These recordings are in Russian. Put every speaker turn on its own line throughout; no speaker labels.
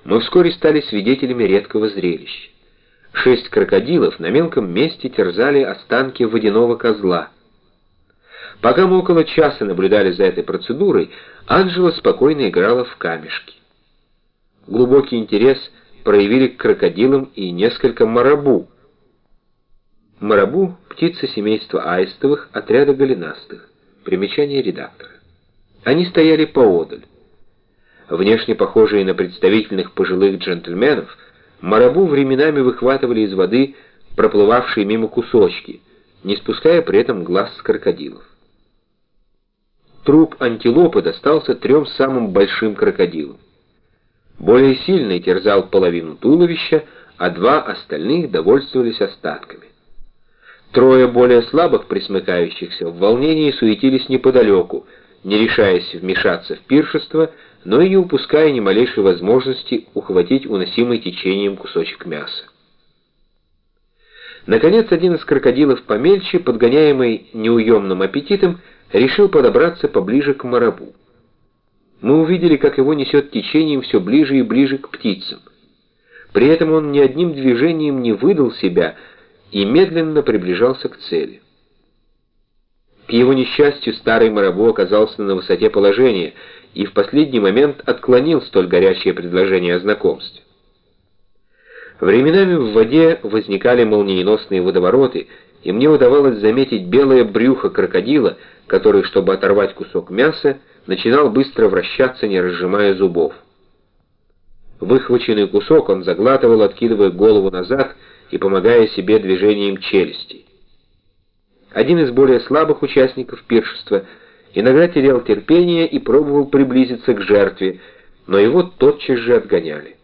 мы вскоре стали свидетелями редкого зрелища. 6 крокодилов на мелком месте терзали останки водяного козла. Пока мы около часа наблюдали за этой процедурой, Анжела спокойно играла в камешки. Глубокий интерес проявили к крокодилам и несколько марабу. Марабу — птица семейства аистовых, отряда голенастых. Примечание редактора. Они стояли поодаль. Внешне похожие на представительных пожилых джентльменов, марабу временами выхватывали из воды проплывавшие мимо кусочки, не спуская при этом глаз с крокодилов. Труп антилопы достался 3 самым большим крокодилам. Более сильный терзал половину туловища, а 2 остальных довольствовались остатками. 3 более слабых пресмыкающихся в волнении суетились неподалеку, не решаясь вмешаться в пиршество, но и не упуская ни малейшей возможности ухватить уносимый течением кусочек мяса. Наконец, один из крокодилов помельче, подгоняемый неуемным аппетитом, решил подобраться поближе к марабу. Мы увидели, как его несет течением все ближе и ближе к птицам. При этом он ни одним движением не выдал себя и медленно приближался к цели. К его несчастью, старый марабу оказался на высоте положения и в последний момент отклонил столь горячее предложение о знакомстве. Временами в воде возникали молниеносные водовороты, и мне удавалось заметить белое брюхо крокодила, который, чтобы оторвать кусок мяса, начинал быстро вращаться, не разжимая зубов. Выхваченный кусок он заглатывал, откидывая голову назад и помогая себе движением челюстей. Один из более слабых участников пиршества иногда терял терпение и пробовал приблизиться к жертве, но его тотчас же отгоняли.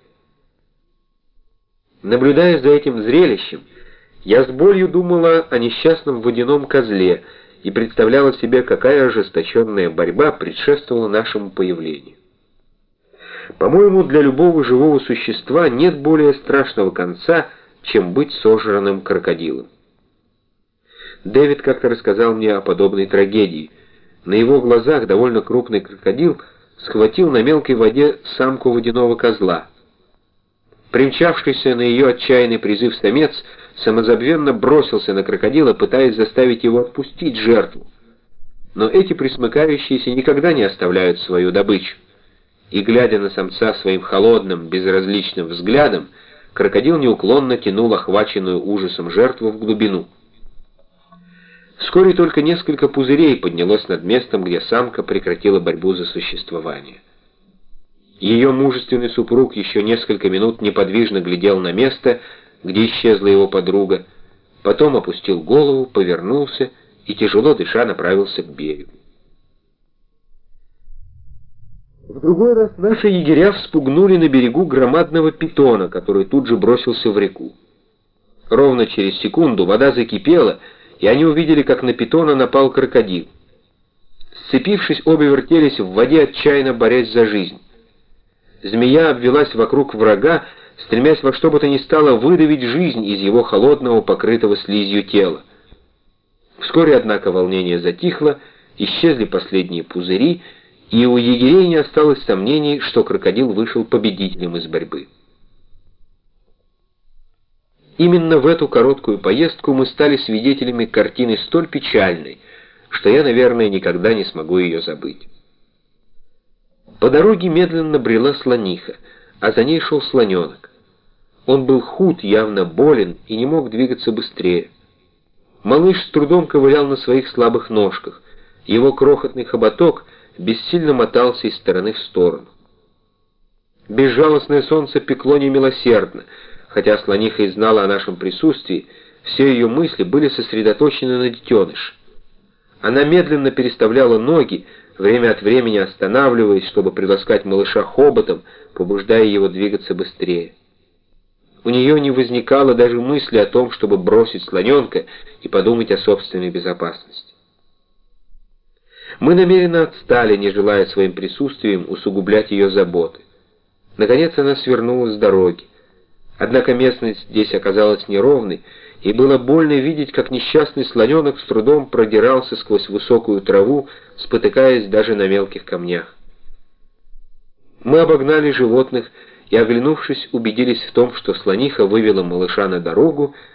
Наблюдая за этим зрелищем, я с болью думала о несчастном водяном козле и представляла себе, какая ожесточенная борьба предшествовала нашему появлению. По-моему, для любого живого существа нет более страшного конца, чем быть сожранным крокодилом. Дэвид как-то рассказал мне о подобной трагедии. На его глазах довольно крупный крокодил схватил на мелкой воде самку водяного козла. Примчавшийся на ее отчаянный призыв самец самозабвенно бросился на крокодила, пытаясь заставить его отпустить жертву. Но эти пресмыкающиеся никогда не оставляют свою добычу. И, глядя на самца своим холодным, безразличным взглядом, крокодил неуклонно тянул охваченную ужасом жертву в глубину. Вскоре только несколько пузырей поднялось над местом, где самка прекратила борьбу за существование. Ее мужественный супруг еще несколько минут неподвижно глядел на место, где исчезла его подруга, потом опустил голову, повернулся и, тяжело дыша, направился к берегу. В другой раз наши егеря вспугнули на берегу громадного питона, который тут же бросился в реку. Ровно через секунду вода закипела, и они увидели, как на питона напал крокодил. Сцепившись, обе вертелись в воде, отчаянно борясь за жизнь. Змея обвелась вокруг врага, стремясь во что бы то ни стало выдавить жизнь из его холодного, покрытого слизью тела. Вскоре, однако, волнение затихло, исчезли последние пузыри, и у егерей не осталось сомнений, что крокодил вышел победителем из борьбы. Именно в эту короткую поездку мы стали свидетелями картины столь печальной, что я, наверное, никогда не смогу ее забыть. По дороге медленно брела слониха, а за ней шел слоненок. Он был худ, явно болен и не мог двигаться быстрее. Малыш с трудом ковылял на своих слабых ножках. Его крохотный хоботок бессильно мотался из стороны в сторону. Безжалостное солнце пекло немилосердно. Хотя слониха и знала о нашем присутствии, все ее мысли были сосредоточены на детеныше. Она медленно переставляла ноги, время от времени останавливаясь, чтобы приласкать малыша хоботом, побуждая его двигаться быстрее. У нее не возникало даже мысли о том, чтобы бросить слоненка и подумать о собственной безопасности. Мы намеренно отстали, не желая своим присутствием усугублять ее заботы. Наконец она свернула с дороги. Однако местность здесь оказалась неровной, и было больно видеть, как несчастный слоненок с трудом продирался сквозь высокую траву, спотыкаясь даже на мелких камнях. Мы обогнали животных и, оглянувшись, убедились в том, что слониха вывела малыша на дорогу,